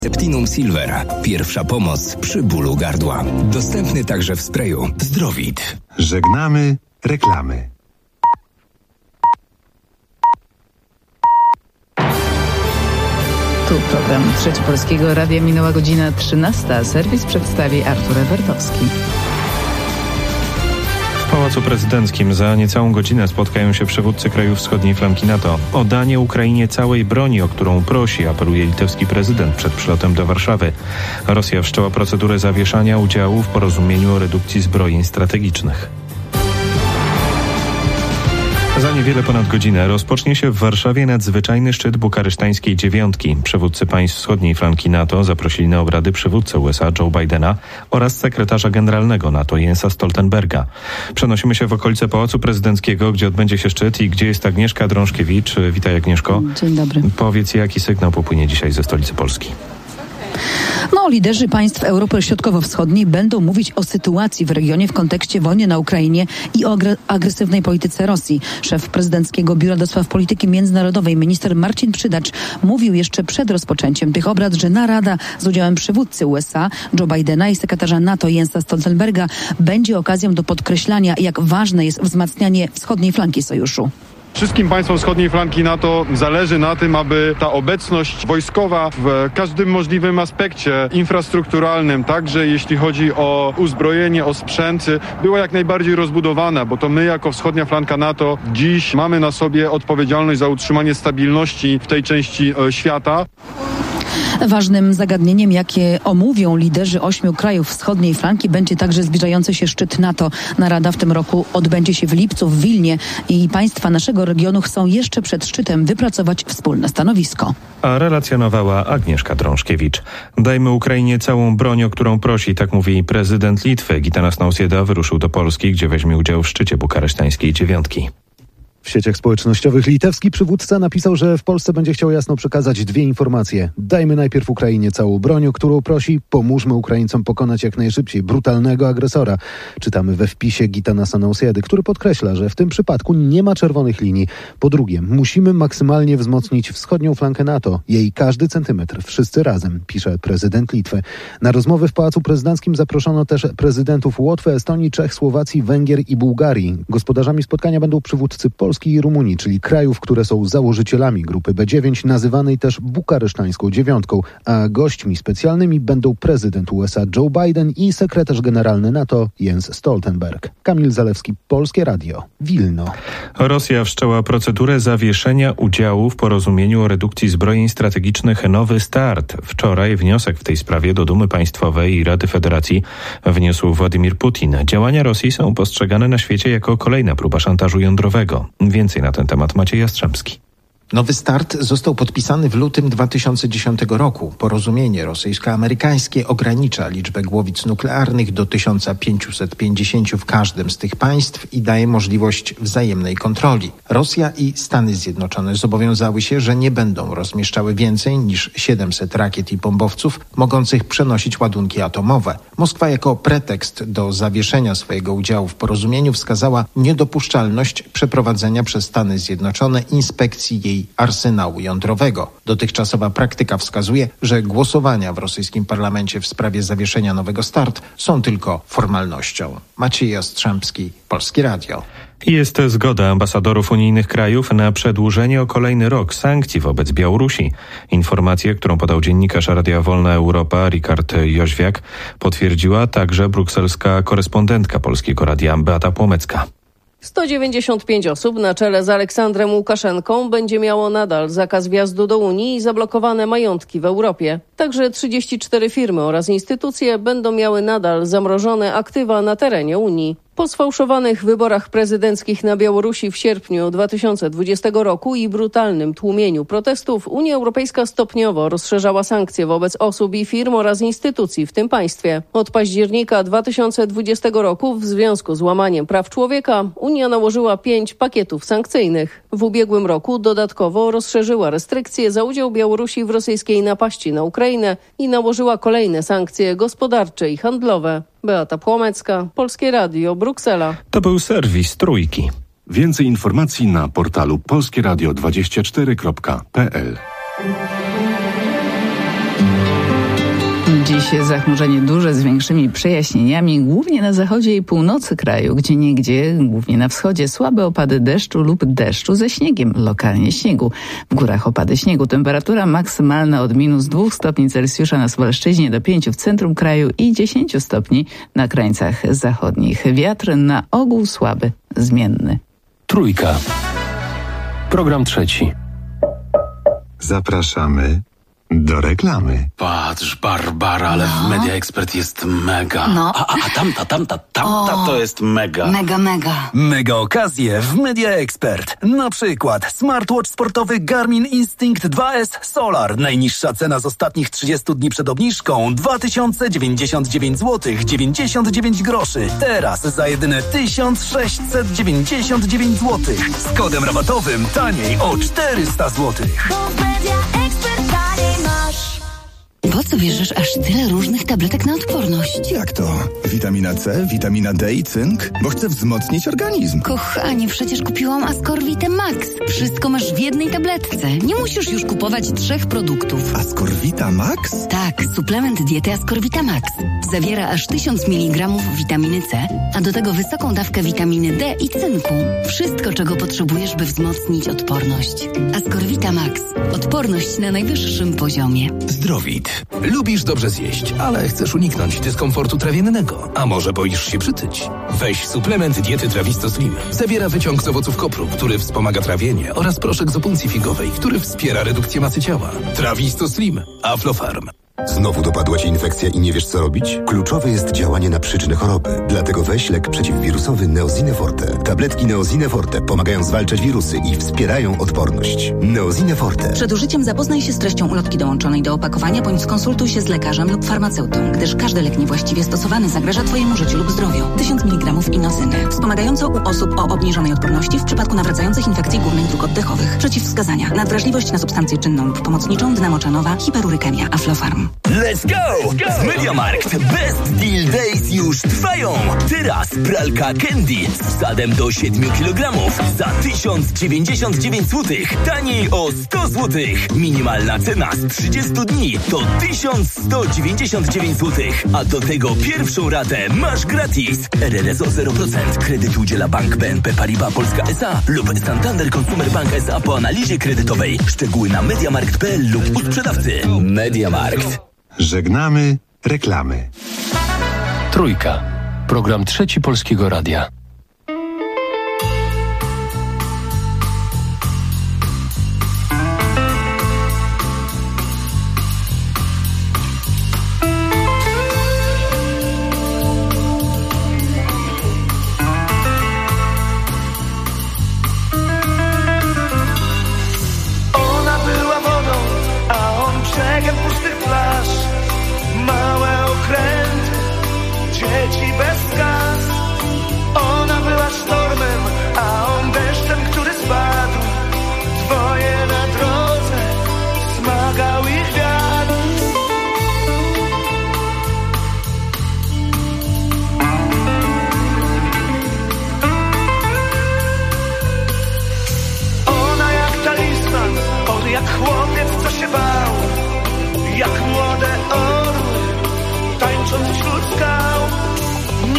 Septinum Silver. Pierwsza pomoc przy bólu gardła. Dostępny także w sprayu Zdrowit. Żegnamy reklamy. Tu program Trzeci Polskiego Radia. Minęła godzina 13. Serwis przedstawi Artur Ebertowski. W Pałacu Prezydenckim za niecałą godzinę spotkają się przywódcy krajów wschodniej flanki NATO. O danie Ukrainie całej broni, o którą prosi, apeluje litewski prezydent przed przylotem do Warszawy. Rosja wszczęła procedurę zawieszania udziału w porozumieniu o redukcji zbrojeń strategicznych. Za niewiele ponad godzinę rozpocznie się w Warszawie nadzwyczajny szczyt bukaresztańskiej dziewiątki. Przywódcy państw wschodniej flanki NATO zaprosili na obrady przywódcę USA Joe Bidena oraz sekretarza generalnego NATO Jensa Stoltenberga. Przenosimy się w okolice Pałacu Prezydenckiego, gdzie odbędzie się szczyt i gdzie jest Agnieszka Drążkiewicz. Witaj, Agnieszko. Dzień dobry. Powiedz, jaki sygnał popłynie dzisiaj ze stolicy Polski? Liderzy państw Europy Środkowo-Wschodniej będą mówić o sytuacji w regionie w kontekście wojny na Ukrainie i o agresywnej polityce Rosji. Szef prezydenckiego Biura do Spraw Polityki Międzynarodowej, minister Marcin Przydacz, mówił jeszcze przed rozpoczęciem tych obrad, że narada z udziałem przywódcy USA Joe Bidena i sekretarza NATO Jensa Stoltenberga będzie okazją do podkreślania, jak ważne jest wzmacnianie wschodniej flanki sojuszu. Wszystkim państwom wschodniej flanki NATO zależy na tym, aby ta obecność wojskowa w każdym możliwym aspekcie infrastrukturalnym, także jeśli chodzi o uzbrojenie, o sprzęt, była jak najbardziej rozbudowana, bo to my jako wschodnia flanka NATO dziś mamy na sobie odpowiedzialność za utrzymanie stabilności w tej części świata. Ważnym zagadnieniem, jakie omówią liderzy 8 krajów wschodniej flanki, będzie także zbliżający się szczyt NATO. Narada w tym roku odbędzie się w lipcu w Wilnie i państwa naszego regionu chcą jeszcze przed szczytem wypracować wspólne stanowisko. A relacjonowała Agnieszka Drążkiewicz. Dajmy Ukrainie całą broń, o którą prosi, tak mówi prezydent Litwy. Gitanas Nausėda wyruszył do Polski, gdzie weźmie udział w szczycie bukaresztańskiej dziewiątki. W sieciach społecznościowych litewski przywódca napisał, że w Polsce będzie chciał jasno przekazać dwie informacje. Dajmy najpierw Ukrainie całą broń, o którą prosi, pomóżmy Ukraińcom pokonać jak najszybciej brutalnego agresora. Czytamy we wpisie Gitanasa Nausėdy, który podkreśla, że w tym przypadku nie ma czerwonych linii. Po drugie, musimy maksymalnie wzmocnić wschodnią flankę NATO. Jej każdy centymetr, wszyscy razem, pisze prezydent Litwy. Na rozmowy w Pałacu Prezydenckim zaproszono też prezydentów Łotwy, Estonii, Czech, Słowacji, Węgier i Bułgarii. Gospodarzami spotkania będą przywódcy Polski i Rumunii, czyli krajów, które są założycielami grupy B9, nazywanej też bukaresztańską dziewiątką, a gośćmi specjalnymi będą prezydent USA Joe Biden i sekretarz generalny NATO Jens Stoltenberg. Kamil Zalewski, Polskie Radio, Wilno. Rosja wszczęła procedurę zawieszenia udziału w porozumieniu o redukcji zbrojeń strategicznych Nowy Start. Wczoraj wniosek w tej sprawie do Dumy Państwowej i Rady Federacji wniósł Władimir Putin. Działania Rosji są postrzegane na świecie jako kolejna próba szantażu jądrowego. Więcej na ten temat Maciej Jastrzębski. Nowy Start został podpisany w lutym 2010 roku. Porozumienie rosyjsko-amerykańskie ogranicza liczbę głowic nuklearnych do 1550 w każdym z tych państw i daje możliwość wzajemnej kontroli. Rosja i Stany Zjednoczone zobowiązały się, że nie będą rozmieszczały więcej niż 700 rakiet i bombowców mogących przenosić ładunki atomowe. Moskwa jako pretekst do zawieszenia swojego udziału w porozumieniu wskazała niedopuszczalność przeprowadzenia przez Stany Zjednoczone inspekcji jej arsenału jądrowego. Dotychczasowa praktyka wskazuje, że głosowania w rosyjskim parlamencie w sprawie zawieszenia Nowego Start są tylko formalnością. Maciej Jastrzębski, Polskie Radio. Jest zgoda ambasadorów unijnych krajów na przedłużenie o kolejny rok sankcji wobec Białorusi. Informację, którą podał dziennikarz Radia Wolna Europa Richard Jóźwiak, potwierdziła także brukselska korespondentka Polskiego Radia Beata Płomecka. 195 osób na czele z Aleksandrem Łukaszenką będzie miało nadal zakaz wjazdu do Unii i zablokowane majątki w Europie. Także 34 firmy oraz instytucje będą miały nadal zamrożone aktywa na terenie Unii. Po sfałszowanych wyborach prezydenckich na Białorusi w sierpniu 2020 roku i brutalnym tłumieniu protestów, Unia Europejska stopniowo rozszerzała sankcje wobec osób i firm oraz instytucji w tym państwie. Od października 2020 roku w związku z łamaniem praw człowieka Unia nałożyła 5 pakietów sankcyjnych. W ubiegłym roku dodatkowo rozszerzyła restrykcje za udział Białorusi w rosyjskiej napaści na Ukrainę i nałożyła kolejne sankcje gospodarcze i handlowe. Beata Płomecka, Polskie Radio, Bruksela. To był serwis Trójki. Więcej informacji na portalu polskieradio24.pl. Dziś zachmurzenie duże z większymi przejaśnieniami, głównie na zachodzie i północy kraju, gdzieniegdzie, głównie na wschodzie, słabe opady deszczu lub deszczu ze śniegiem, lokalnie śniegu. W górach opady śniegu. Temperatura maksymalna od -2 stopni Celsjusza na Suwalszczyźnie do 5 w centrum kraju i 10 stopni na krańcach zachodnich. Wiatr na ogół słaby, zmienny. Trójka. Program trzeci. Zapraszamy do reklamy. Patrz, Barbara, ale w Media Expert jest mega. No. A tamta to jest mega. Mega. Mega okazje w Media Expert. Na przykład smartwatch sportowy Garmin Instinct 2S Solar. Najniższa cena z ostatnich 30 dni przed obniżką 2099 zł 99 groszy. Teraz za jedyne 1699 zł. Z kodem rabatowym taniej o 400 zł. Po co bierzesz aż tyle różnych tabletek na odporność? Jak to? Witamina C, witamina D i cynk? Bo chcę wzmocnić organizm. Kochanie, przecież kupiłam Ascorvitę Max. Wszystko masz w jednej tabletce. Nie musisz już kupować 3 produktów. Ascorvita Max? Tak, suplement diety Ascorvita Max. Zawiera aż 1000 mg witaminy C, a do tego wysoką dawkę witaminy D i cynku. Wszystko, czego potrzebujesz, by wzmocnić odporność. Ascorvita Max. Odporność na najwyższym poziomie. Zdrowit. Lubisz dobrze zjeść, ale chcesz uniknąć dyskomfortu trawiennego. A może boisz się przytyć? Weź suplement diety Trawisto Slim. Zawiera wyciąg z owoców kopru, który wspomaga trawienie, oraz proszek z opuncji figowej, który wspiera redukcję masy ciała. Trawisto Slim. Aflofarm. Znowu dopadła Cię infekcja i nie wiesz, co robić? Kluczowe jest działanie na przyczynę choroby. Dlatego weź lek przeciwwirusowy Neosine Forte. Tabletki Neosine Forte pomagają zwalczać wirusy i wspierają odporność. Neosine Forte. Przed użyciem zapoznaj się z treścią ulotki dołączonej do opakowania, bądź skonsultuj się z lekarzem lub farmaceutą, gdyż każdy lek niewłaściwie stosowany zagraża Twojemu życiu lub zdrowiu. 1000 mg inozyny. Wspomagająco u osób o obniżonej odporności w przypadku nawracających infekcji górnych dróg oddechowych. Przeciwwskazania. Nadwrażliwość na substancję czynną lub pomocniczą, dynamocianowa, hiperurykemia, Aflofarm. Let's go! Z MediaMarkt Best Deal Days już trwają! Teraz pralka Candy z wsadem do 7 kg za 1099 zł. Taniej o 100 zł. Minimalna cena z 30 dni to 1199 zł. A do tego pierwszą ratę masz gratis. RRSO 0%. Kredyt udziela Bank BNP Paribas Polska S.A. lub Santander Consumer Bank S.A. po analizie kredytowej. Szczegóły na mediamarkt.pl lub u sprzedawcy. MediaMarkt. Żegnamy reklamy. Trójka. Program trzeci Polskiego Radia. Ona była wodą, a on brzegiem pustych plaż. Małe okręty, dzieci bez kas. Ona była sztormem, a on deszczem, który spadł. Dwoje na drodze, smagał ich wiatr. Ona jak talisman, on jak chłopiec, co się bał. Jak młode orły, tańcząc wśród skał.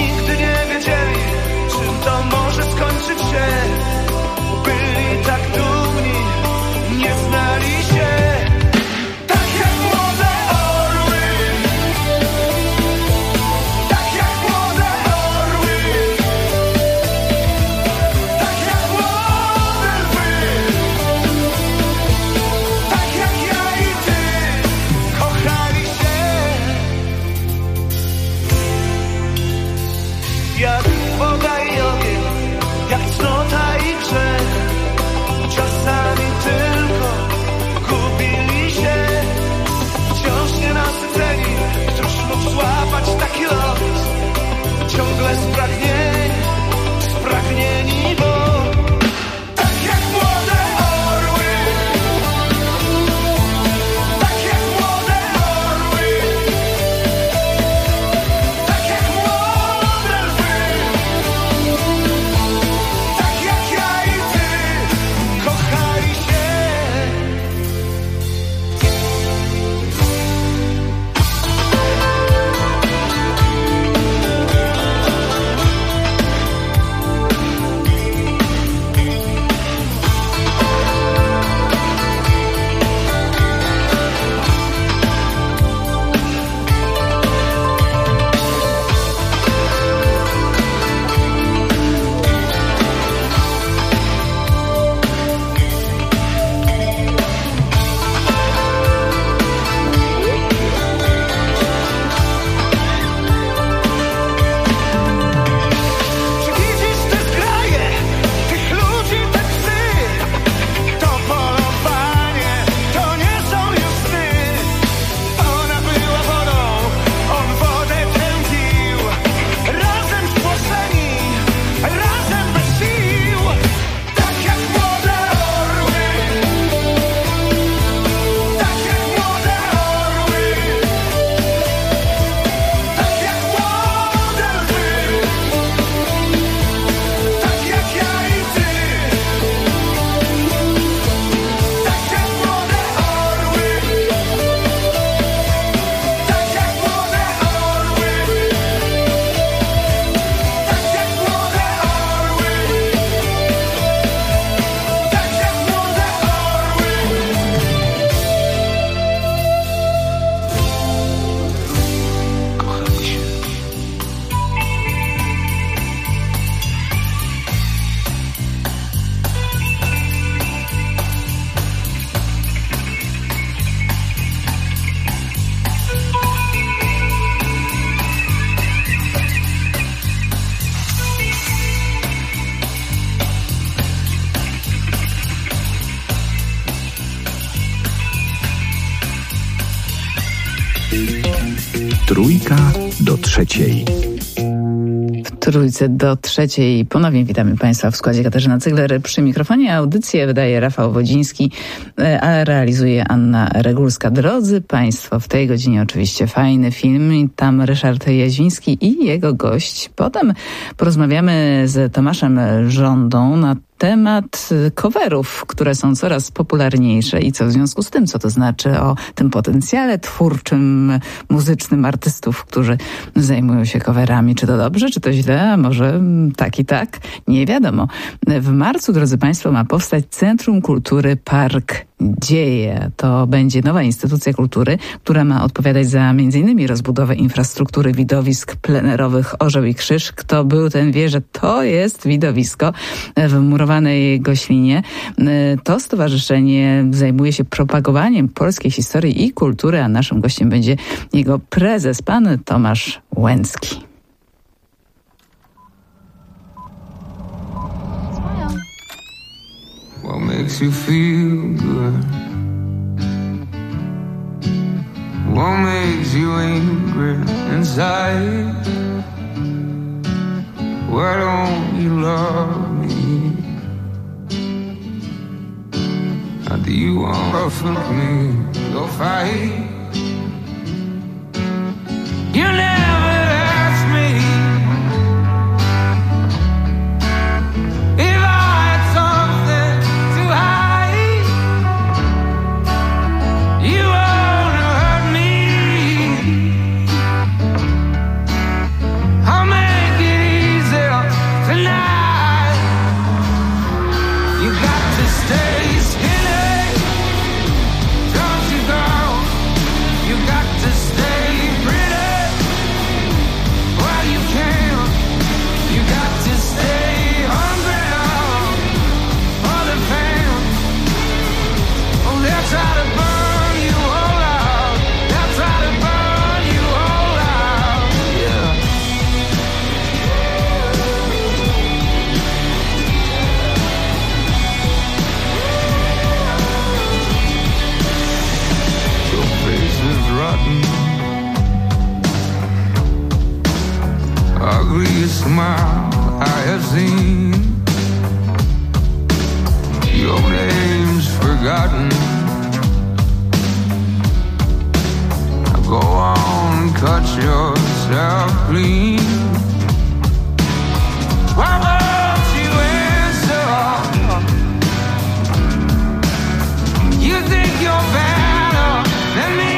Trójka do trzeciej. W Trójce do trzeciej ponownie witamy Państwa w składzie. Katarzyna Cygler przy mikrofonie. Audycję wydaje Rafał Wodziński, a realizuje Anna Regulska. Drodzy Państwo, w tej godzinie oczywiście fajny film i tam Ryszard Jaźwiński i jego gość. Potem porozmawiamy z Tomaszem Żądą na temat coverów, które są coraz popularniejsze i co w związku z tym, co to znaczy o tym potencjale twórczym, muzycznym artystów, którzy zajmują się coverami. Czy to dobrze, czy to źle, a może tak i tak? Nie wiadomo. W marcu, drodzy Państwo, ma powstać Centrum Kultury Park Dzieje. To będzie nowa instytucja kultury, która ma odpowiadać za m.in. rozbudowę infrastruktury widowisk plenerowych Orzeł i Krzyż. Kto był, ten wie, że to jest widowisko w murowanej Goślinie. To stowarzyszenie zajmuje się propagowaniem polskiej historii i kultury, a naszym gościem będzie jego prezes, pan Tomasz Łęcki. What makes you feel good? What makes you angry inside? Why don't you love me? How do you want from me? Go fight. You never asked me if I had something to hide. You wanna hurt me. I'll make it easier tonight. You got to stay skinny, don't you go? You got to stay pretty while you can. You got to stay hungry for the fans. Oh, they'll try to burn you all out. They'll try to burn you all out. Yeah. Your face is rotten. Ugliest smile I have seen. Your name's forgotten. Now go on, cut yourself clean. Why won't you answer? You think you're better than me?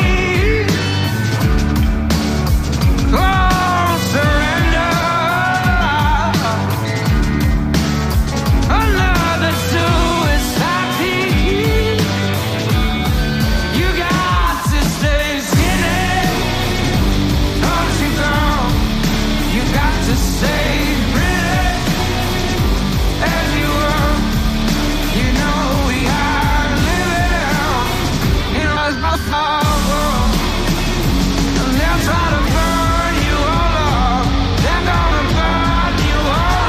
Oh, surrender. Another suicide team. You got to stay skinny, don't you go? You got to stay pretty as you were. You know we are living in a small world. And they'll try to burn you all up. They're gonna burn you all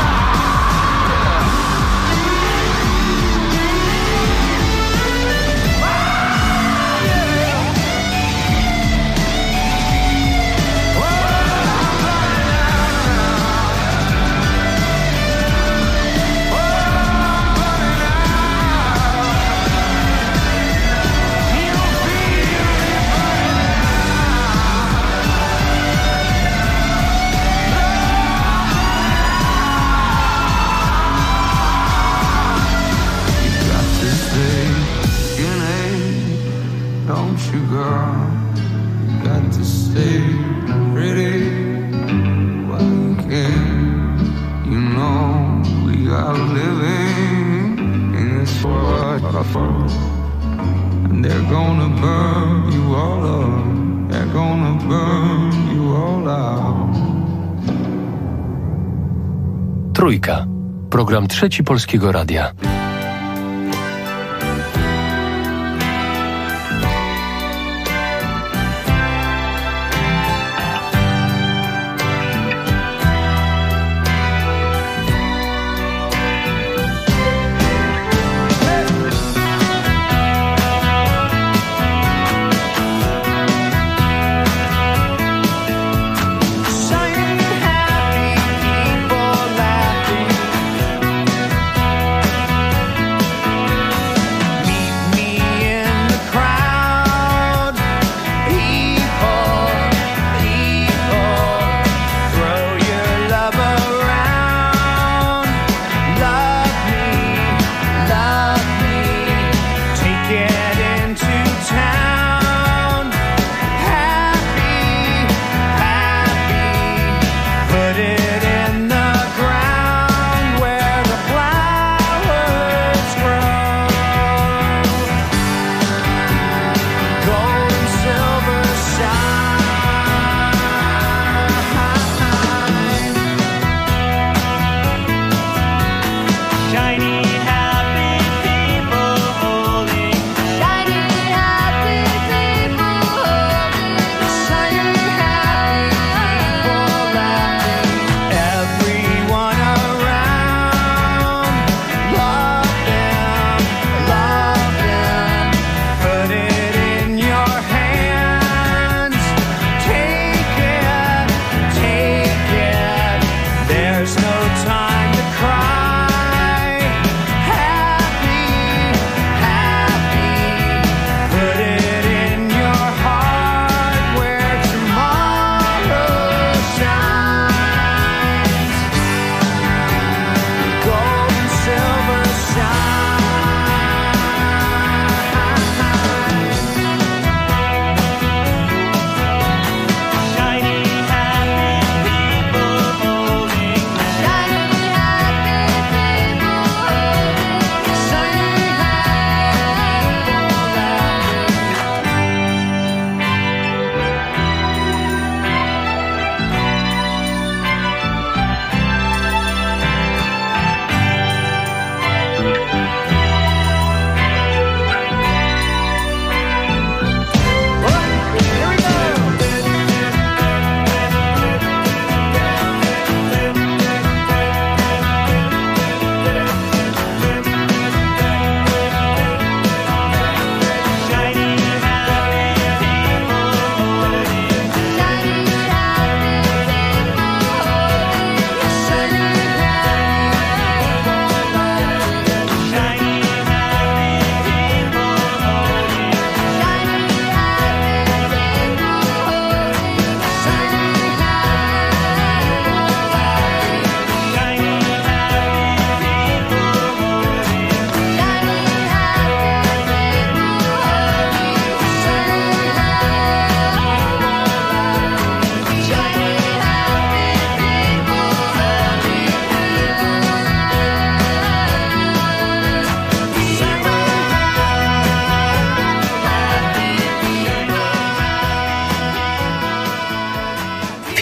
don't you, girl? You got to stay pretty while you can. You know we are living in this world, and they're gonna burn you all up. They're gonna burn you all out. Trójka. Program Trzeci Polskiego Radia.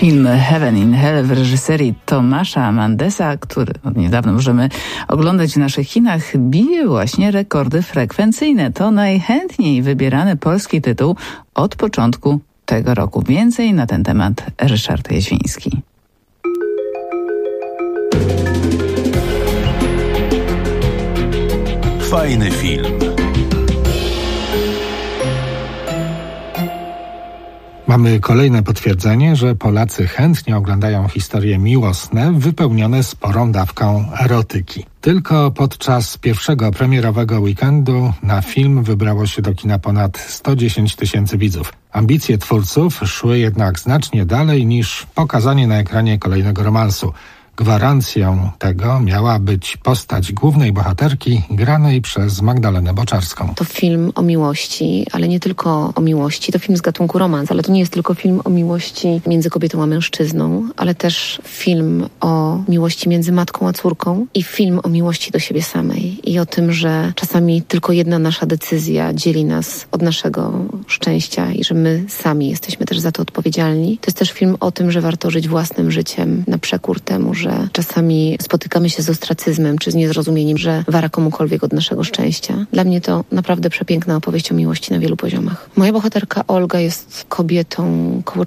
Film Heaven in Hell w reżyserii Tomasza Mandesa, który od niedawna możemy oglądać w naszych kinach, bije właśnie rekordy frekwencyjne. To najchętniej wybierany polski tytuł od początku tego roku. Więcej na ten temat Ryszard Jaźwiński. Fajny film. Mamy kolejne potwierdzenie, że Polacy chętnie oglądają historie miłosne wypełnione sporą dawką erotyki. Tylko podczas pierwszego premierowego weekendu na film wybrało się do kina ponad 110 000 widzów. Ambicje twórców szły jednak znacznie dalej niż pokazanie na ekranie kolejnego romansu. Gwarancją tego miała być postać głównej bohaterki granej przez Magdalenę Boczarską. To film o miłości, ale nie tylko o miłości. To film z gatunku romans, ale to nie jest tylko film o miłości między kobietą a mężczyzną, ale też film o miłości między matką a córką i film o miłości do siebie samej i o tym, że czasami tylko jedna nasza decyzja dzieli nas od naszego szczęścia i że my sami jesteśmy też za to odpowiedzialni. To jest też film o tym, że warto żyć własnym życiem na przekór temu, że czasami spotykamy się z ostracyzmem czy z niezrozumieniem, że wara komukolwiek od naszego szczęścia. Dla mnie to naprawdę przepiękna opowieść o miłości na wielu poziomach. Moja bohaterka Olga jest kobietą koło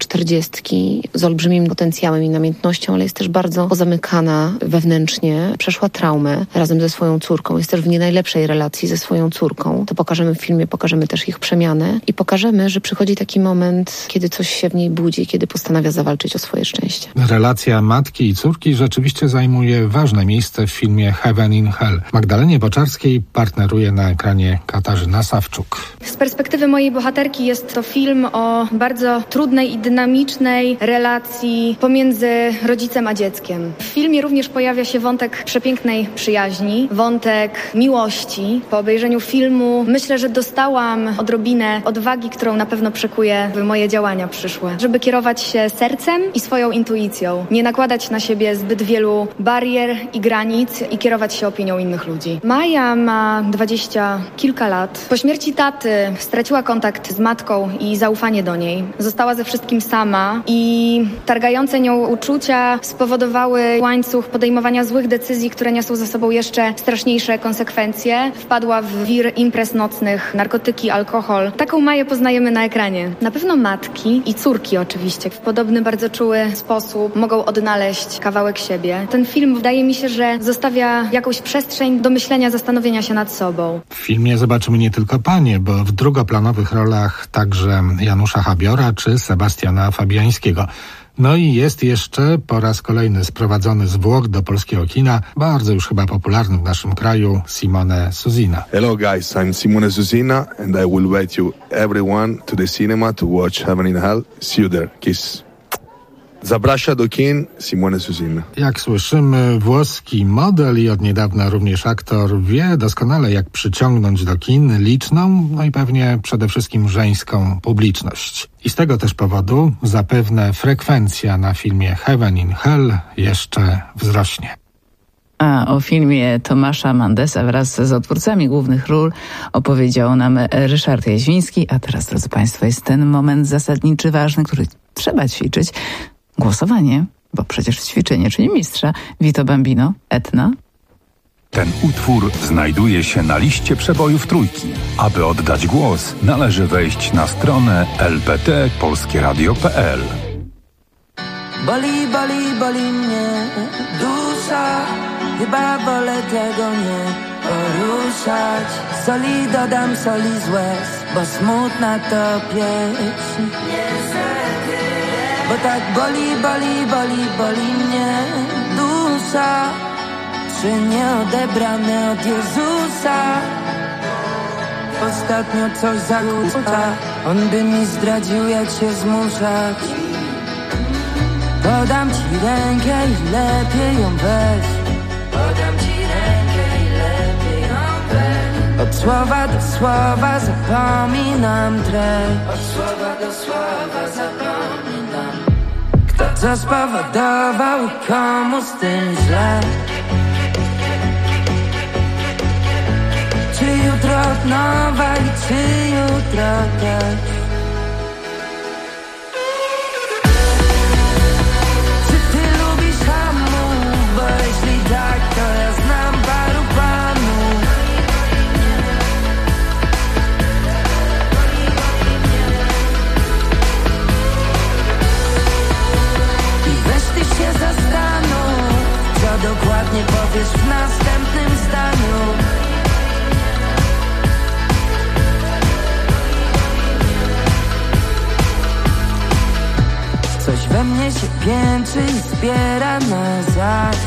40 z olbrzymim potencjałem i namiętnością, ale jest też bardzo pozamykana wewnętrznie. Przeszła traumę razem ze swoją córką. Jest też w nie najlepszej relacji ze swoją córką. To pokażemy w filmie, pokażemy też ich przemianę i pokażemy, że przychodzi taki moment, kiedy coś się w niej budzi, kiedy postanawia zawalczyć o swoje szczęście. Relacja matki i córki rzeczywiście zajmuje ważne miejsce w filmie Heaven in Hell. Magdalenie Boczarskiej partneruje na ekranie Katarzyna Sawczuk. Z perspektywy mojej bohaterki jest to film o bardzo trudnej i dynamicznej relacji pomiędzy rodzicem a dzieckiem. W filmie również pojawia się wątek przepięknej przyjaźni, wątek miłości. Po obejrzeniu filmu myślę, że dostałam odrobinę odwagi, którą na pewno przekuje w moje działania przyszłe. Żeby kierować się sercem i swoją intuicją. Nie nakładać na siebie zbyt wielu barier i granic i kierować się opinią innych ludzi. Maja ma 20 kilka lat. Po śmierci taty straciła kontakt z matką i zaufanie do niej. Została ze wszystkim sama i targające nią uczucia spowodowały łańcuch podejmowania złych decyzji, które niosą za sobą jeszcze straszniejsze konsekwencje. Wpadła w wir imprez nocnych, narkotyki, alkohol. Taką Maję poznajemy na ekranie. Na pewno matki i córki oczywiście w podobny, bardzo czuły sposób mogą odnaleźć kawałek siebie. Ten film wydaje mi się, że zostawia jakąś przestrzeń do myślenia, zastanowienia się nad sobą. W filmie zobaczymy nie tylko panie, bo w drugoplanowych rolach także Janusza Habiora czy Sebastiana Fabiańskiego. No i jest jeszcze po raz kolejny sprowadzony z Włoch do polskiego kina, bardzo już chyba popularny w naszym kraju, Simone Susina. Hello guys, I'm Simone Susina and I will invite you everyone to the cinema to watch Heaven in Hell. See you there. Kiss. Zaprasza do kin Simone Susina. Jak słyszymy, włoski model i od niedawna również aktor wie doskonale, jak przyciągnąć do kin liczną, no i pewnie przede wszystkim żeńską publiczność. I z tego też powodu zapewne frekwencja na filmie Heaven in Hell jeszcze wzrośnie. A o filmie Tomasza Mandesa wraz z odtwórcami głównych ról opowiedział nam Ryszard Jaźwiński. A teraz, drodzy Państwo, jest ten moment zasadniczy, ważny, który trzeba ćwiczyć. Głosowanie, bo przecież ćwiczenie czyni mistrza. Vito Bambino, Etna. Ten utwór znajduje się na liście przebojów Trójki. Aby oddać głos, należy wejść na stronę lpt.polskieradio.pl. Boli, boli, boli mnie dusza, chyba wolę tego nie poruszać. Soli dodam, soli z łez, bo smutna to pieśń. Bo tak boli, boli, boli, boli mnie dusza, czy nie odebrane od Jezusa. Ostatnio coś zakłóca, on by mi zdradził, jak się zmuszać. Podam ci rękę i lepiej ją weź. Podam ci rękę i lepiej ją weź. Od słowa do słowa zapominam treść. Od słowa do słowa zapominam. Kto co spowodował i komu z tym źle? Czy jutro od nowa i czy jutro też? dokładnie powiesz w następnym zdaniu. Coś we mnie się piętrzy i zbiera na zaś.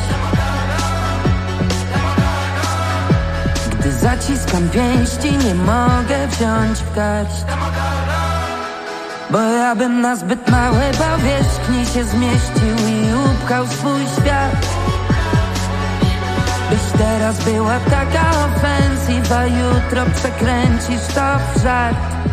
Gdy zaciskam pięści, nie mogę wziąć w garść. Bo ja bym na zbyt małej powierzchni się zmieścił i upchał swój świat. Byś teraz była taka ofensywa, jutro przekręcisz to w żart.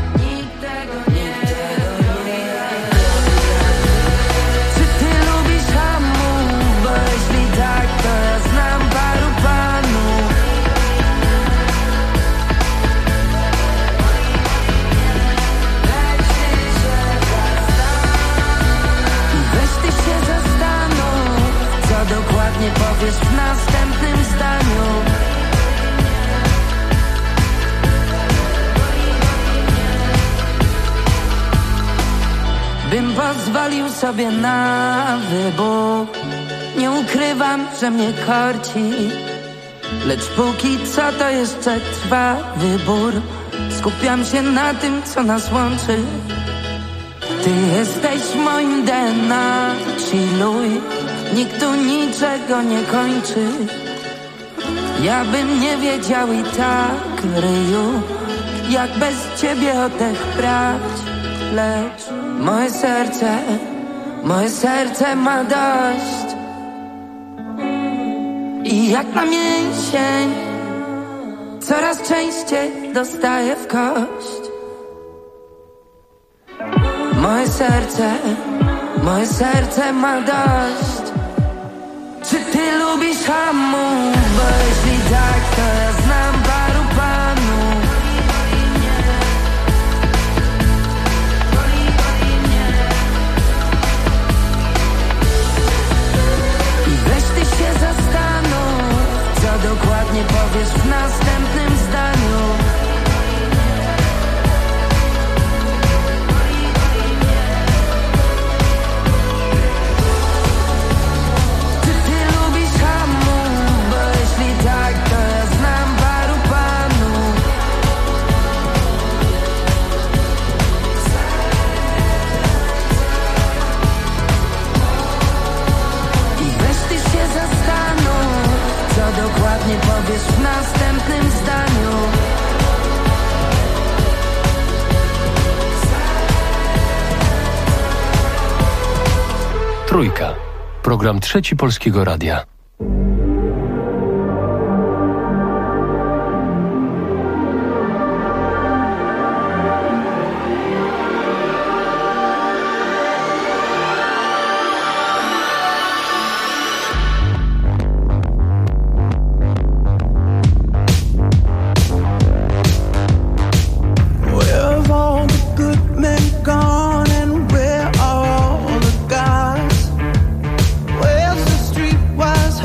Czy ty lubisz hamów? Bo jeśli tak, to ja znam paru panów. Dokładnie powiesz w następnym zdaniu. Bym pozwolił sobie na wybór. Nie ukrywam, że mnie korci, lecz póki co to jeszcze trwa wybór. Skupiam się na tym, co nas łączy. Ty jesteś moim DNA, chilluj. Nikt tu niczego nie kończy. Ja bym nie wiedział i tak, ryju, jak bez ciebie oddech brać. Lecz moje serce ma dość. I jak na mięsień coraz częściej dostaję w kość. Moje serce ma dość. Czy ty lubisz hamów? Bo jeśli tak, to ja znam paru panów. I weź ty się zastanów, co dokładnie powiesz w następnym zdaniu. Dokładnie powiesz w następnym zdaniu. Trójka. Program Trzeci Polskiego Radia. Where's the streetwise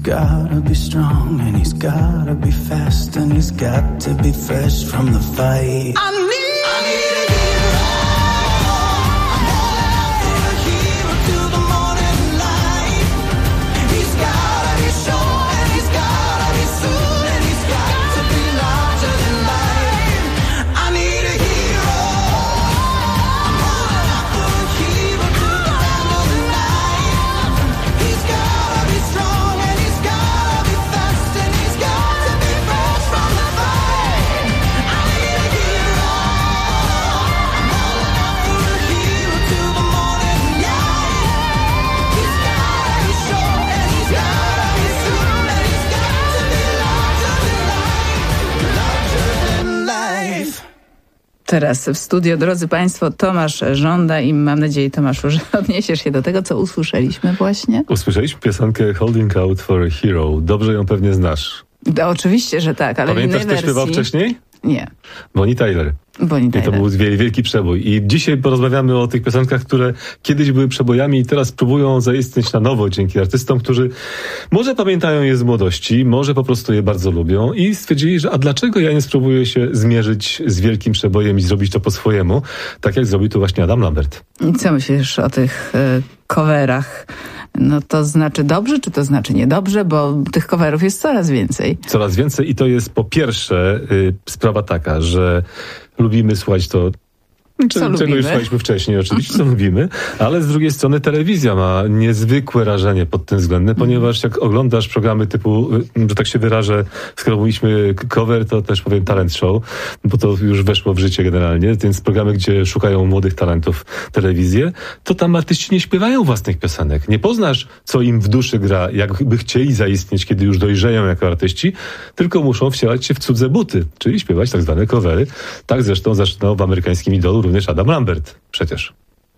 gotta be strong and he's gotta be fast and he's got to be fresh from the fight. I need Teraz w studio, drodzy Państwo, Tomasz Żąda i mam nadzieję, Tomaszu, że odniesiesz się do tego, co usłyszeliśmy właśnie. Usłyszeliśmy piosenkę Holding Out for a Hero. Dobrze ją pewnie znasz. No, oczywiście, że tak, ale pamiętasz, w innej kto śpiewał wcześniej? Nie. Bonnie Tyler. I to był wielki przebój. I dzisiaj porozmawiamy o tych piosenkach, które kiedyś były przebojami i teraz próbują zaistnieć na nowo dzięki artystom, którzy może pamiętają je z młodości, może po prostu je bardzo lubią i stwierdzili, że a dlaczego ja nie spróbuję się zmierzyć z wielkim przebojem i zrobić to po swojemu, tak jak zrobił to właśnie Adam Lambert. I co myślisz o tych coverach? No to znaczy dobrze, czy to znaczy niedobrze, bo tych coverów jest coraz więcej. Coraz więcej i to jest po pierwsze sprawa taka, że lubimy słuchać to, czego już słuchaliśmy wcześniej, oczywiście, co lubimy, ale z drugiej strony telewizja ma niezwykłe rażenie pod tym względem, ponieważ jak oglądasz programy typu, że tak się wyrażę, skoro mówiliśmy cover, to też powiem talent show, bo to już weszło w życie generalnie, więc programy, gdzie szukają młodych talentów telewizję, to tam artyści nie śpiewają własnych piosenek. Nie poznasz, co im w duszy gra, jakby chcieli zaistnieć, kiedy już dojrzeją jako artyści, tylko muszą wcielać się w cudze buty, czyli śpiewać tak zwane covery. Tak zresztą zaczynał w amerykańskim Idolu również Adam Lambert przecież.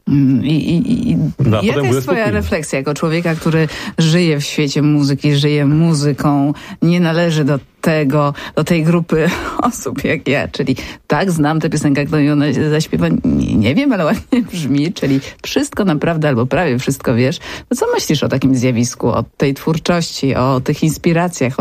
Jaka jest twoja refleksja jako człowieka, który żyje w świecie muzyki, żyje muzyką, nie należy do tej grupy osób jak ja, czyli tak, znam tę piosenkę, jak ona zaśpiewa, nie wiem, ale ładnie brzmi, czyli wszystko naprawdę, albo prawie wszystko wiesz. No co myślisz o takim zjawisku, o tej twórczości, o tych inspiracjach, o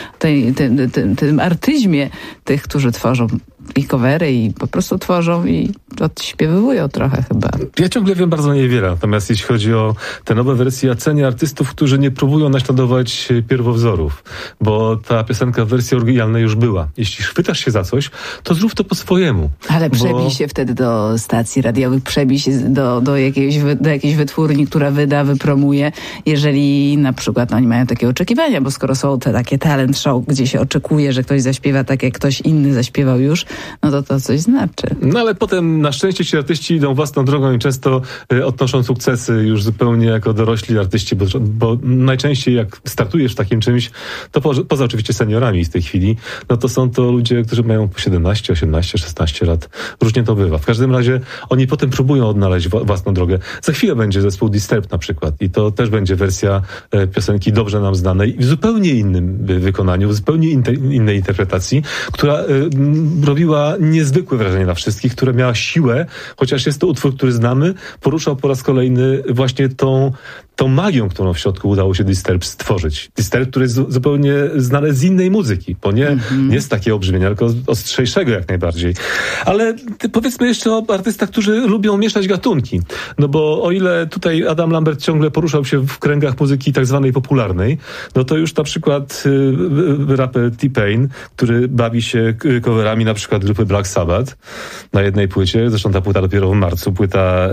tym artyzmie tych, którzy tworzą i covery i po prostu tworzą i odśpiewują trochę chyba. Ja ciągle wiem bardzo niewiele, natomiast jeśli chodzi o te nowe wersje, ja cenię artystów, którzy nie próbują naśladować pierwowzorów, bo ta piosenka w wersji oryginalnej już była. Jeśli chwytasz się za coś, to zrób to po swojemu. Ale przebij się wtedy do stacji radiowych, przebij się do jakiejś wytwórni, która wypromuje, jeżeli na przykład oni mają takie oczekiwania, bo skoro są te takie talent show, gdzie się oczekuje, że ktoś zaśpiewa tak, jak ktoś inny zaśpiewał już, no to coś znaczy. No ale potem na szczęście ci artyści idą własną drogą i często odnoszą sukcesy już zupełnie jako dorośli artyści, bo najczęściej jak startujesz w takim czymś, to poza oczywiście seniorami w tej chwili, no to są to ludzie, którzy mają po 17, 18, 16 lat. Różnie to bywa. W każdym razie oni potem próbują odnaleźć własną drogę. Za chwilę będzie zespół Disturbed na przykład i to też będzie wersja piosenki dobrze nam znanej w zupełnie innym wykonaniu, w zupełnie innej interpretacji, która robiła niezwykłe wrażenie na wszystkich, która miała siłę, chociaż jest to utwór, który znamy, poruszał po raz kolejny właśnie tą magią, którą w środku udało się Disturbed stworzyć. Disturbed, który jest zupełnie znany z innej muzyki, bo nie z takiego brzmienia, tylko ostrzejszego jak najbardziej. Ale powiedzmy jeszcze o artystach, którzy lubią mieszać gatunki. No bo o ile tutaj Adam Lambert ciągle poruszał się w kręgach muzyki tak zwanej popularnej, no to już na przykład raper T-Pain, który bawi się coverami na przykład grupy Black Sabbath na jednej płycie, zresztą ta płyta dopiero w marcu, płyta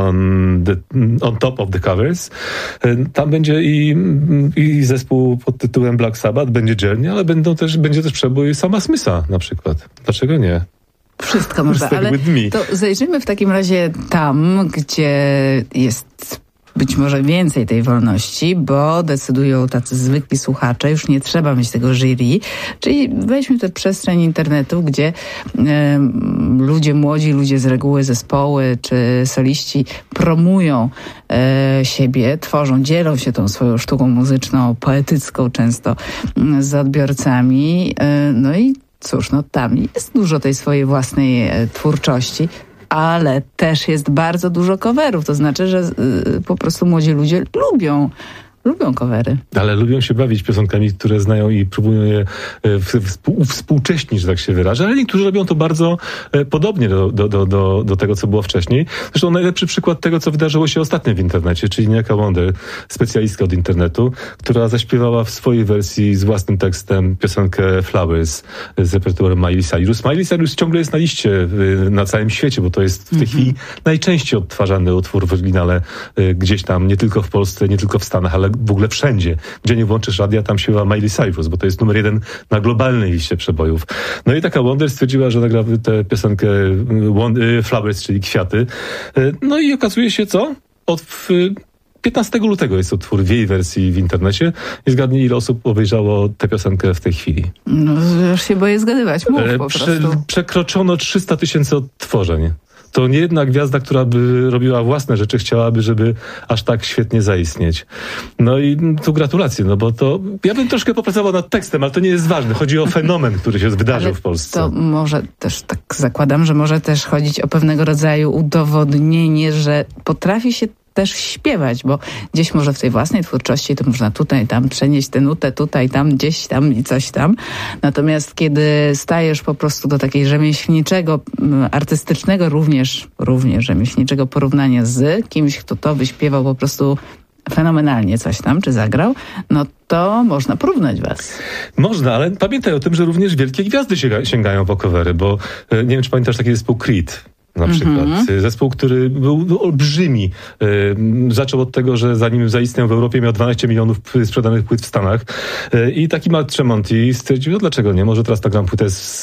On Top of the Covers. Tam będzie i zespół pod tytułem Black Sabbath, będzie Journey, ale będzie też przebój Sama Smitha na przykład. Dlaczego nie? Wszystko może, ale to zajrzyjmy w takim razie tam, gdzie jest być może więcej tej wolności, bo decydują tacy zwykli słuchacze, już nie trzeba mieć tego jury, czyli weźmy tę przestrzeń internetu, gdzie ludzie młodzi, ludzie z reguły zespoły czy soliści promują siebie, tworzą, dzielą się tą swoją sztuką muzyczną, poetycką często z odbiorcami, no i cóż, no tam jest dużo tej swojej własnej twórczości, ale też jest bardzo dużo coverów. To znaczy, że po prostu młodzi ludzie lubią lubią covery. Ale lubią się bawić piosenkami, które znają i próbują je współcześnić, że tak się wyrażę, ale niektórzy robią to bardzo podobnie do tego, co było wcześniej. Zresztą najlepszy przykład tego, co wydarzyło się ostatnio w internecie, czyli Niejaka Wonder, specjalistka od internetu, która zaśpiewała w swojej wersji z własnym tekstem piosenkę Flowers z repertuarem Miley Cyrus. Miley Cyrus ciągle jest na liście na całym świecie, bo to jest w tej chwili najczęściej odtwarzany utwór w oryginale gdzieś tam, nie tylko w Polsce, nie tylko w Stanach, ale w ogóle wszędzie. Gdzie nie włączysz radia, tam śpiewa Miley Cyrus, bo to jest numer 1 na globalnej liście przebojów. No i taka Wonder stwierdziła, że nagra tę piosenkę Flowers, czyli kwiaty. No i okazuje się co? 15 lutego jest utwór w jej wersji w internecie i zgadnij, ile osób obejrzało tę piosenkę w tej chwili. No już się boję zgadywać. Mów po prostu. Przekroczono 300 000 odtworzeń. To nie jedna gwiazda, która by robiła własne rzeczy, chciałaby, żeby aż tak świetnie zaistnieć. No i tu gratulacje, no bo to... Ja bym troszkę popracował nad tekstem, ale to nie jest ważne. Chodzi o fenomen, który się wydarzył w Polsce. To może też, tak zakładam, że może też chodzić o pewnego rodzaju udowodnienie, że potrafi się też śpiewać, bo gdzieś może w tej własnej twórczości to można tutaj, tam przenieść tę nutę, tutaj, tam, gdzieś tam i coś tam. Natomiast kiedy stajesz po prostu do takiej rzemieślniczego, artystycznego również rzemieślniczego porównania z kimś, kto to wyśpiewał po prostu fenomenalnie coś tam, czy zagrał, no to można porównać was. Można, ale pamiętaj o tym, że również wielkie gwiazdy sięgają po covery, bo nie wiem, czy pamiętasz taki zespół Creed. Na przykład. Zespół, który był olbrzymi. Zaczął od tego, że zanim zaistniał w Europie, miał 12 milionów sprzedanych płyt w Stanach. I taki Mark Tremonti stwierdził, no dlaczego nie? Może teraz nagram płytę z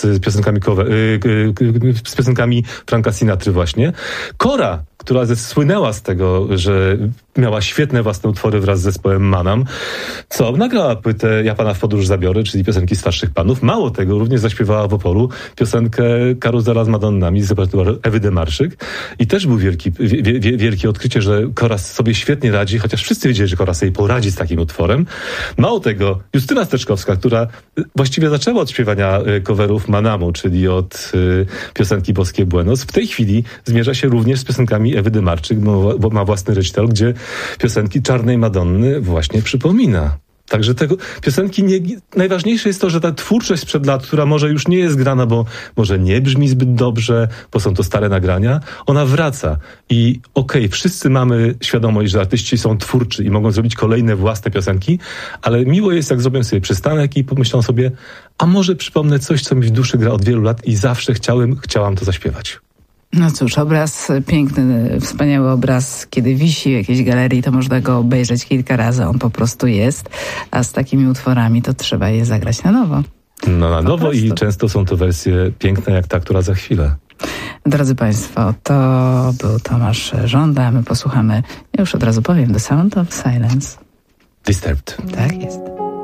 piosenkami Franka Sinatry właśnie. Kora, która słynęła z tego, że miała świetne własne utwory wraz z zespołem Manam, nagrała płytę Ja Pana w podróż zabiorę, czyli piosenki starszych panów. Mało tego, również zaśpiewała w Opolu piosenkę Karuzela z Madonnami z repertuaru Ewy Demarczyk. I też był wielkie odkrycie, że Kora sobie świetnie radzi, chociaż wszyscy wiedzieli, że Kora sobie poradzi z takim utworem. Mało tego, Justyna Steczkowska, która właściwie zaczęła od śpiewania coverów Manamu, czyli od piosenki Boskie Buenos, w tej chwili zmierza się również z piosenkami Ewy Demarczyk, bo ma własny recital, gdzie piosenki Czarnej Madonny właśnie przypomina. Także tego piosenki najważniejsze jest to, że ta twórczość sprzed lat, która może już nie jest grana, bo może nie brzmi zbyt dobrze, bo są to stare nagrania, ona wraca. I wszyscy mamy świadomość, że artyści są twórczy i mogą zrobić kolejne własne piosenki, ale miło jest, jak zrobią sobie przystanek i pomyślą sobie, a może przypomnę coś, co mi w duszy gra od wielu lat i zawsze chciałam to zaśpiewać. No cóż, obraz piękny, wspaniały obraz, kiedy wisi w jakiejś galerii, to można go obejrzeć kilka razy, on po prostu jest, a z takimi utworami to trzeba je zagrać na nowo. No na nowo i często są to wersje piękne jak ta, która za chwilę. Drodzy Państwo, to był Tomasz Żąda, my posłuchamy, ja już od razu powiem, The Sound of Silence. Disturbed. Tak jest.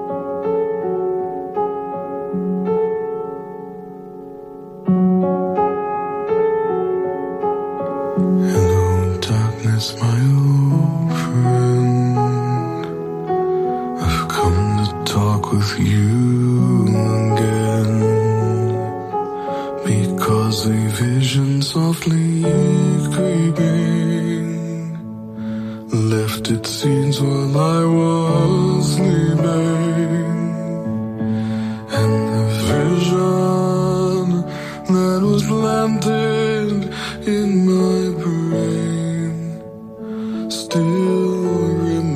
My old friend, I've come to talk with you again, because a vision softly creeping left its seeds while I was sleeping, and the vision that was planted in my brain still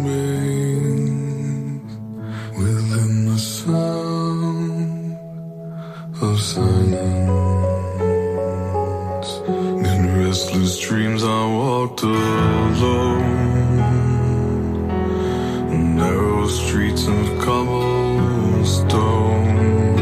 remains within the sound of silence. In restless dreams I walked alone, narrow streets of cobblestone,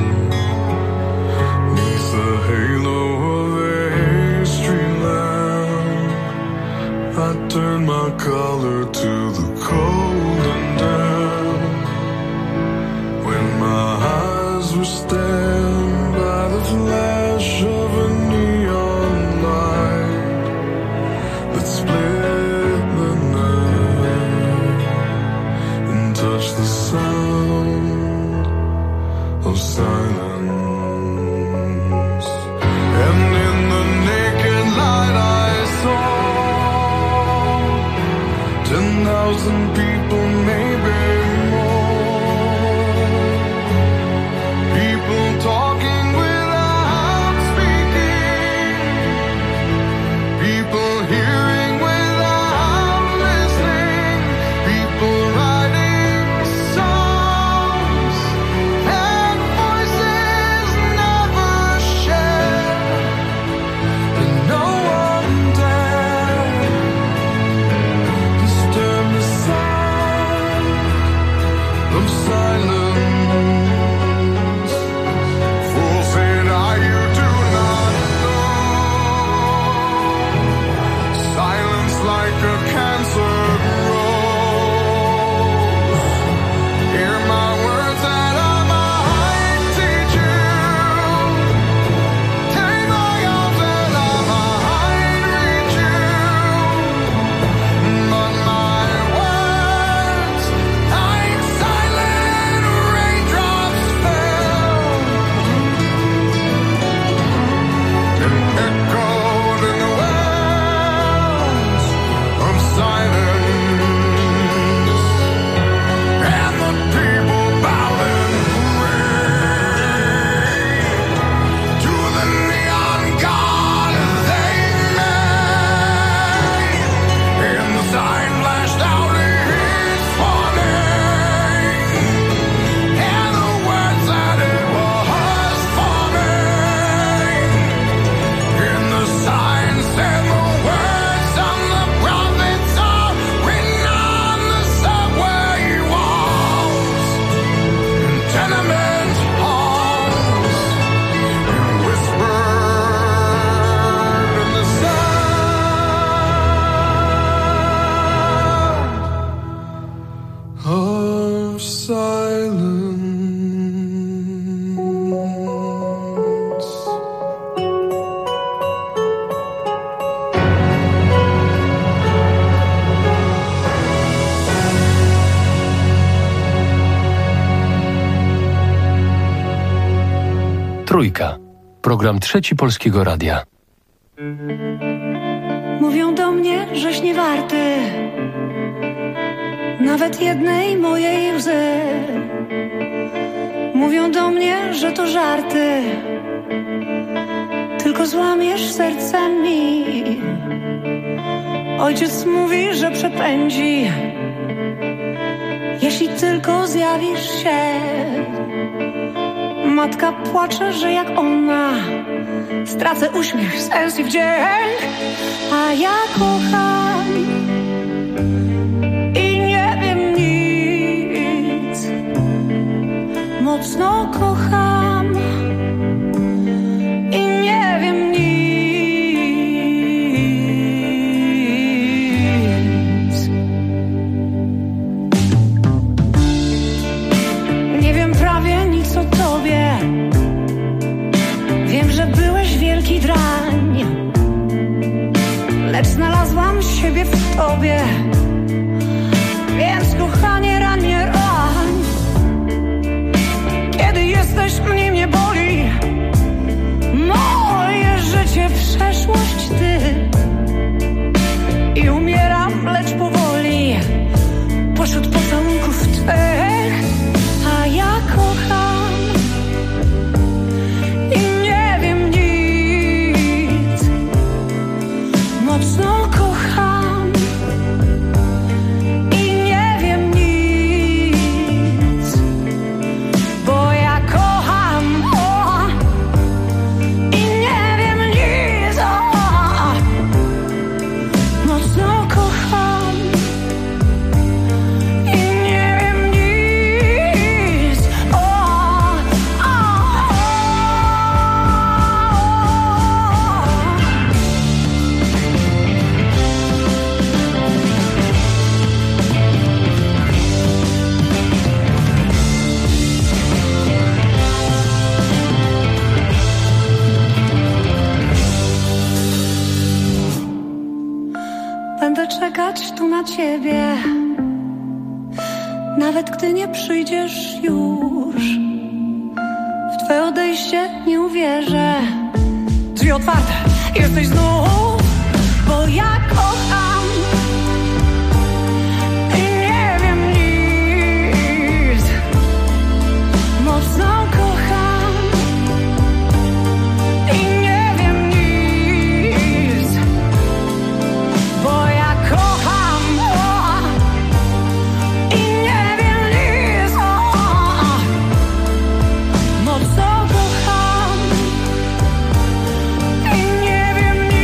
neath the halo of a street lamp I turned my collar to the cold and damp, when my eyes were stabbed by the flash of a neon light that split the night and touched the sound of silence. And in the naked light I saw 10,000 people, maybe Trójka. Program Trzeci Polskiego Radia. Mówią do mnie, żeś nie warty nawet jednej mojej łzy. Mówią do mnie, że to żarty, tylko złamiesz serce mi. Ojciec mówi, że przepędzi, jeśli tylko zjawisz się. Matka płacze, że jak ona stracę uśmiech, sens i wdzięk. A ja kocham i nie wiem nic. Mocno kocham i nie wiem nic. Nie wiem prawie nic o tobie. Wiem, że byłeś wielki drań, lecz znalazłam siebie w tobie. Więc kochanie, rań mnie, rań. Kiedy jesteś, mnie nie boli. Moje życie, przeszłość ty. I umieram, lecz powoli, pośród pocałunków twych. A ja kocham i nie wiem nic. Mocno kocham i nie wiem nic. Bo ja kocham i nie wiem nic. Mocno kocham i nie wiem nic. Będę czekać tu na ciebie, nawet gdy nie przyjdziesz już. W twoje odejście nie uwierzę. Drzwi otwarte, jesteś znów. Bo ja kocham i nie wiem nic. Mocno kocham i nie wiem nic. Bo ja kocham i nie wiem nic. Mocno kocham i nie wiem nic.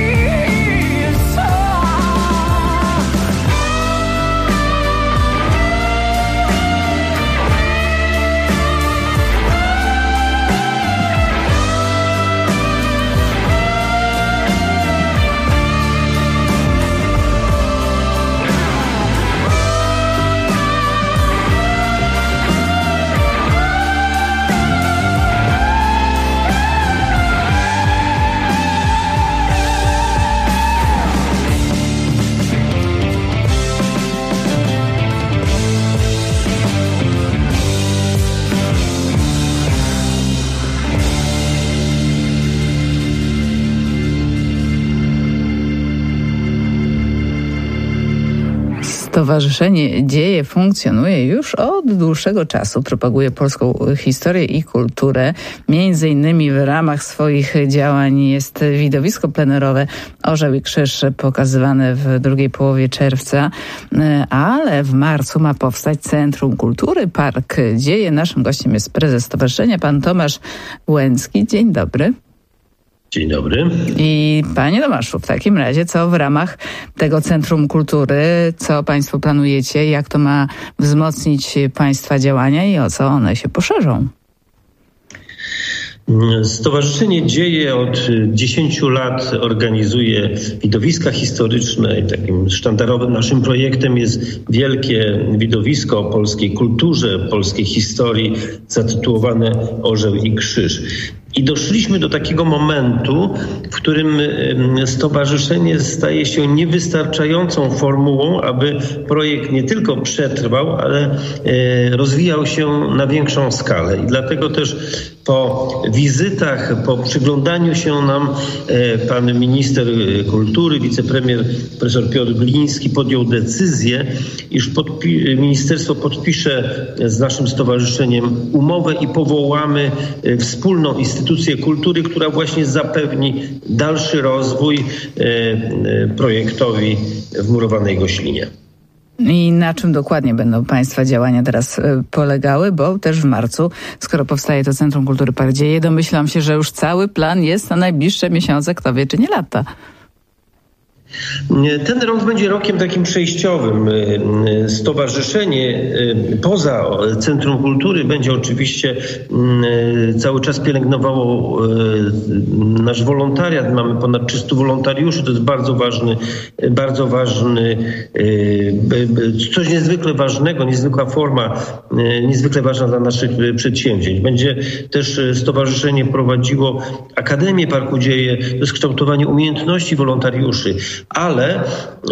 Stowarzyszenie Dzieje funkcjonuje już od dłuższego czasu. Propaguje polską historię i kulturę. Między innymi w ramach swoich działań jest widowisko plenerowe Orzeł i Krzyż pokazywane w drugiej połowie czerwca, ale w marcu ma powstać Centrum Kultury Park Dzieje. Naszym gościem jest prezes stowarzyszenia, pan Tomasz Łęcki. Dzień dobry. Dzień dobry. I panie Tomaszu, w takim razie co w ramach tego Centrum Kultury, co państwo planujecie, jak to ma wzmocnić państwa działania i o co one się poszerzą? Stowarzyszenie Dzieje od 10 lat organizuje widowiska historyczne i takim sztandarowym naszym projektem jest wielkie widowisko o polskiej kulturze, polskiej historii zatytułowane Orzeł i Krzyż. I doszliśmy do takiego momentu, w którym stowarzyszenie staje się niewystarczającą formułą, aby projekt nie tylko przetrwał, ale rozwijał się na większą skalę. I dlatego też po wizytach, po przyglądaniu się nam pan minister kultury, wicepremier profesor Piotr Gliński podjął decyzję, iż ministerstwo podpisze z naszym stowarzyszeniem umowę i powołamy wspólną instytucję kultury, która właśnie zapewni dalszy rozwój projektowi w Murowanej Goślinie. I na czym dokładnie będą Państwa działania teraz polegały? Bo też w marcu, skoro powstaje to Centrum Kultury Park Dzieje, domyślam się, że już cały plan jest na najbliższe miesiące, kto wie, czy nie lata. Ten rok będzie rokiem takim przejściowym. Stowarzyszenie poza Centrum Kultury będzie oczywiście cały czas pielęgnowało nasz wolontariat. Mamy ponad 300 wolontariuszy. To jest bardzo ważny, coś niezwykle ważnego, niezwykła forma, niezwykle ważna dla naszych przedsięwzięć. Będzie też stowarzyszenie prowadziło Akademię Parku Dzieje, to jest kształtowanie umiejętności wolontariuszy. Ale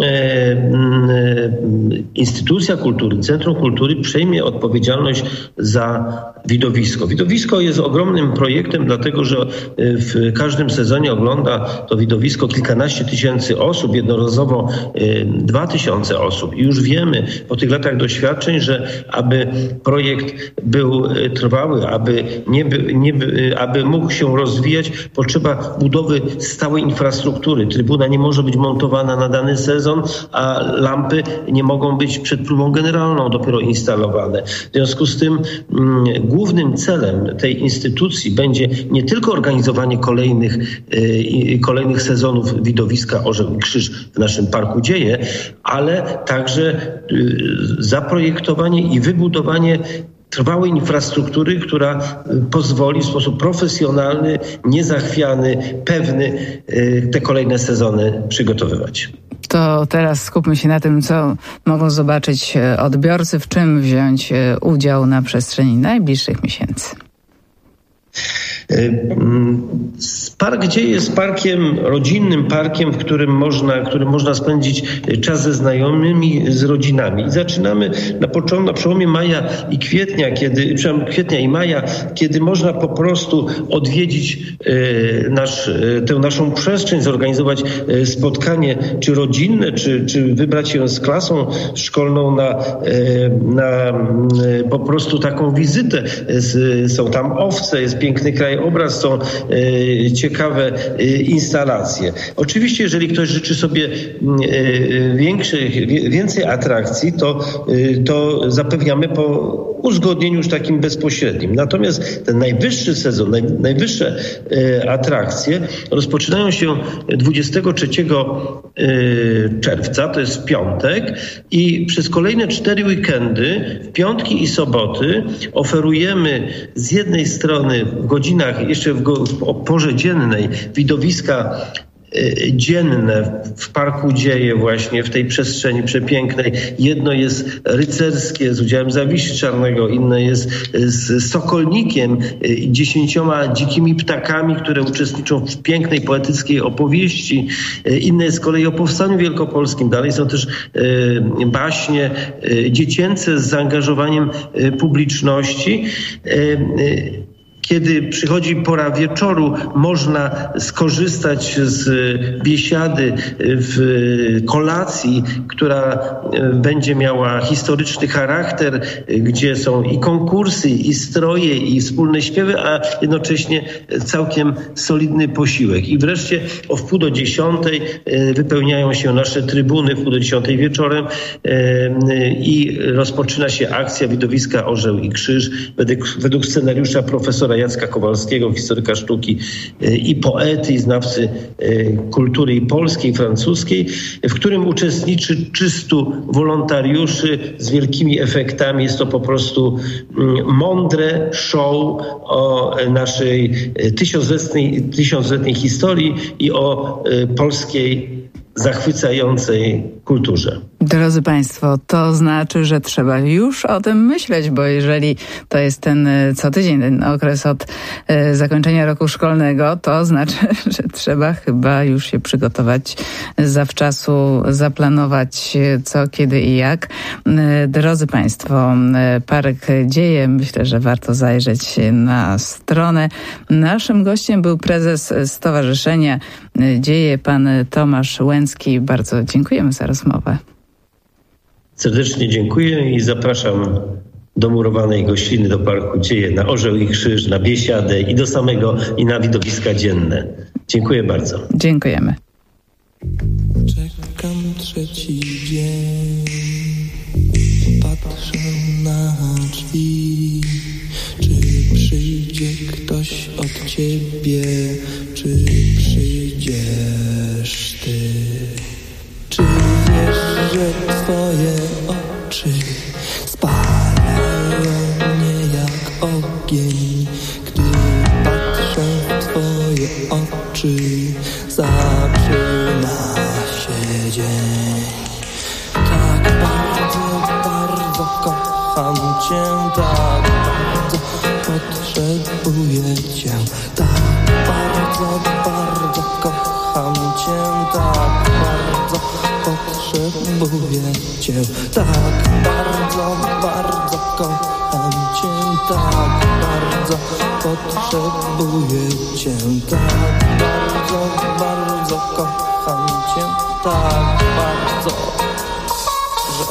instytucja kultury, Centrum Kultury przejmie odpowiedzialność za widowisko. Widowisko jest ogromnym projektem, dlatego że w każdym sezonie ogląda to widowisko kilkanaście tysięcy osób, jednorazowo 2000 osób. I już wiemy po tych latach doświadczeń, że aby projekt był trwały, aby mógł się rozwijać, potrzeba budowy stałej infrastruktury. Trybuna nie może być montowana na dany sezon, a lampy nie mogą być przed próbą generalną dopiero instalowane. W związku z tym głównym celem tej instytucji będzie nie tylko organizowanie kolejnych sezonów widowiska Orzeł i Krzyż w naszym Parku Dzieje, ale także zaprojektowanie i wybudowanie trwałej infrastruktury, która pozwoli w sposób profesjonalny, niezachwiany, pewny te kolejne sezony przygotowywać. To teraz skupmy się na tym, co mogą zobaczyć odbiorcy, w czym wziąć udział na przestrzeni najbliższych miesięcy. Park Dzieje jest parkiem, rodzinnym parkiem, w którym można spędzić czas ze znajomymi, z rodzinami. I zaczynamy na przełomie maja i kwietnia i maja, kiedy można po prostu odwiedzić tę naszą przestrzeń, zorganizować spotkanie czy rodzinne, czy wybrać się z klasą szkolną na po prostu taką wizytę. Są tam owce, jest piękny krajobraz, są ciekawe instalacje. Oczywiście, jeżeli ktoś życzy sobie więcej atrakcji, to zapewniamy po uzgodnieniu już takim bezpośrednim. Natomiast ten najwyższy sezon, najwyższe atrakcje rozpoczynają się 23 czerwca, to jest piątek, i przez kolejne 4 weekendy, w piątki i soboty, oferujemy z jednej strony w godzinach, jeszcze w porze dziennej, widowiska dzienne w Parku Dzieje, właśnie w tej przestrzeni przepięknej. Jedno jest rycerskie z udziałem Zawiszy Czarnego, inne jest z Sokolnikiem i 10 dzikimi ptakami, które uczestniczą w pięknej, poetyckiej opowieści. Inne jest z kolei o Powstaniu Wielkopolskim. Dalej są też baśnie dziecięce z zaangażowaniem publiczności. Kiedy przychodzi pora wieczoru, można skorzystać z biesiady w kolacji, która będzie miała historyczny charakter, gdzie są i konkursy, i stroje, i wspólne śpiewy, a jednocześnie całkiem solidny posiłek. I wreszcie o 9:30 wypełniają się nasze trybuny, 9:30 wieczorem, i rozpoczyna się akcja widowiska Orzeł i Krzyż według scenariusza profesora Jacka Kowalskiego, historyka sztuki i poety, i znawcy kultury i polskiej, i francuskiej, w którym uczestniczy 300 wolontariuszy z wielkimi efektami. Jest to po prostu mądre show o naszej tysiącletniej historii i o polskiej zachwycającej kulturze. Drodzy Państwo, to znaczy, że trzeba już o tym myśleć, bo jeżeli to jest ten co tydzień, ten okres od zakończenia roku szkolnego, to znaczy, że trzeba chyba już się przygotować zawczasu, zaplanować co, kiedy i jak. Drodzy Państwo, Park Dzieje, myślę, że warto zajrzeć na stronę. Naszym gościem był prezes Stowarzyszenia Dzieje, pan Tomasz Łęcki. Bardzo dziękujemy za rozmowę. Serdecznie dziękuję i zapraszam do murowanej gościny, do Parku Dzieje, na Orzeł i Krzyż, na Biesiadę i na widowiska dzienne. Dziękuję bardzo. Dziękujemy. Czekam trzeci dzień, patrzę na drzwi. Czy przyjdzie ktoś od ciebie, czy przyjdziesz ty? Czy wiesz, że twoje oczy spalają mnie jak ogień? Gdy patrzę w twoje oczy, zaczyna się dzień. Tak bardzo, bardzo kocham cię, tak bardzo potrzebuję cię. Tak bardzo, bardzo kocham cię, tak bardzo potrzebuję cię. Tak bardzo, bardzo kocham cię, tak bardzo potrzebuję cię. Tak bardzo, bardzo kocham cię, tak bardzo, że...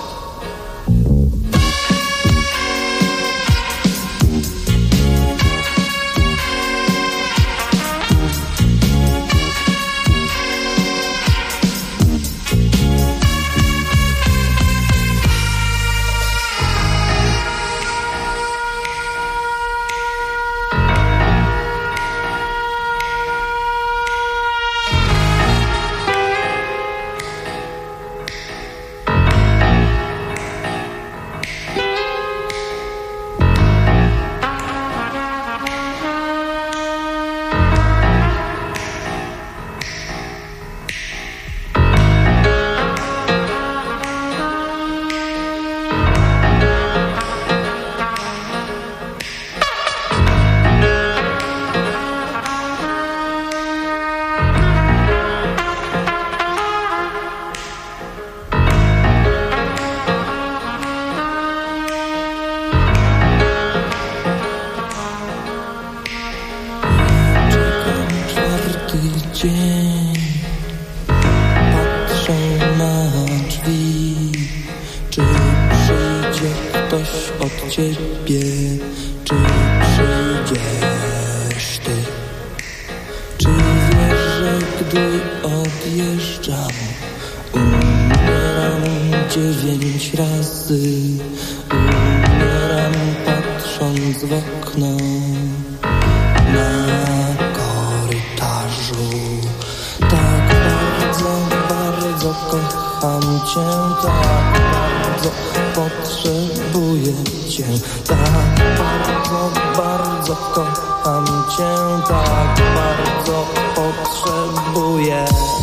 ciebie, czy przyjdziesz ty? Czy wiesz, że gdy odjeżdżam, umieram 9 razy, umieram patrząc w okno na korytarzu. Tak bardzo, bardzo kocham cię, tak bardzo potrzebuję cię, tak bardzo, bardzo kocham cię, tak bardzo potrzebuję.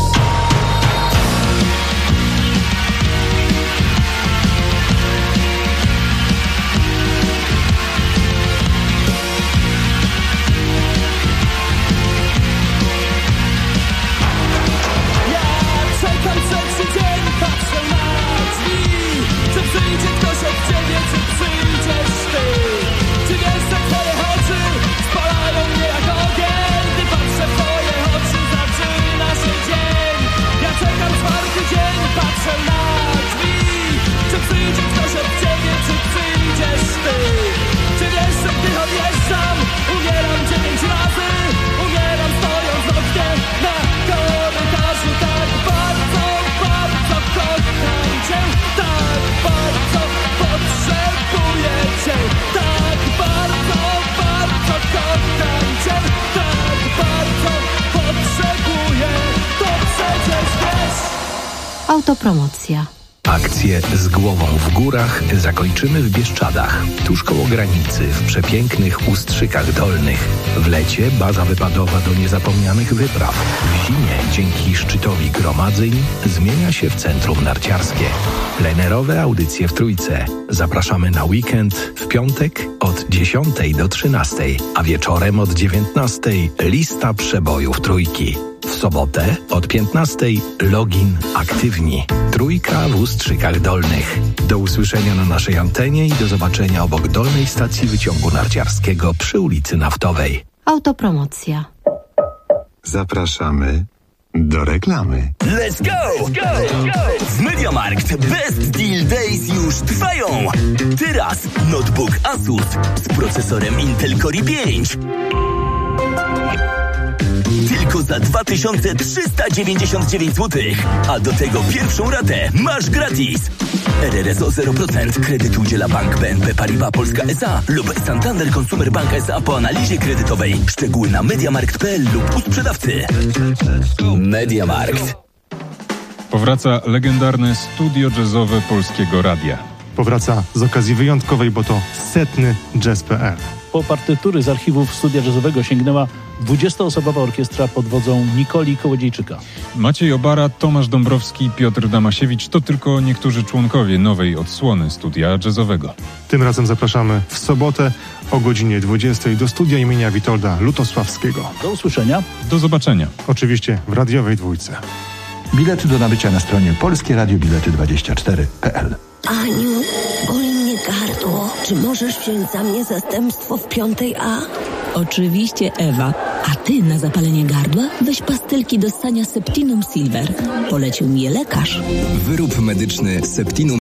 Przyjdzie ktoś od ciebie, czy przyjdziesz ty? Czy wiesz, że twoje oczy spalają mnie jak ogień? Gdy patrzę w twoje oczy, zaczyna się dzień. Autopromocja. Akcję Z głową w górach zakończymy w Bieszczadach, tuż koło granicy, w przepięknych Ustrzykach Dolnych. W lecie baza wypadowa do niezapomnianych wypraw. W zimie, dzięki szczytowi gromadzeń, zmienia się w centrum narciarskie. Plenerowe audycje w Trójce. Zapraszamy na weekend w piątek od 10 do 13, a wieczorem od 19 lista przebojów Trójki. W sobotę od 15 login aktywni. Trójka w Ustrzykach Dolnych. Do usłyszenia na naszej antenie i do zobaczenia obok dolnej stacji wyciągu narciarskiego przy ulicy Naftowej. Autopromocja. Zapraszamy do reklamy. Let's go! W MediaMarkt Best Deal Days już trwają. Teraz notebook Asus z procesorem Intel Core i5. Tylko za 2399 zł. A do tego pierwszą ratę masz gratis. RRSO 0%. Kredyt udziela Bank BNP Paribas Polska S.A. lub Santander Consumer Bank S.A. po analizie kredytowej. Szczegóły na mediamarkt.pl lub u sprzedawcy. MediaMarkt. Powraca legendarne studio jazzowe Polskiego Radia. Powraca z okazji wyjątkowej, bo to 100. Jazz.pl. Po partytury z archiwów studia jazzowego sięgnęła 20-osobowa orkiestra pod wodzą Nikoli Kołodziejczyka. Maciej Obara, Tomasz Dąbrowski, Piotr Damasiewicz to tylko niektórzy członkowie nowej odsłony studia jazzowego. Tym razem zapraszamy w sobotę o godzinie 20 do studia imienia Witolda Lutosławskiego. Do usłyszenia. Do zobaczenia. Oczywiście w radiowej dwójce. Bilety do nabycia na stronie polskieradiobilety24.pl. Aniu, boli mnie gardło. Czy możesz wziąć za mnie zastępstwo w 5A? Oczywiście, Ewa. A ty na zapalenie gardła weź pastylki do ssania Septinum Silver. Polecił mi je lekarz. Wyrób medyczny Septinum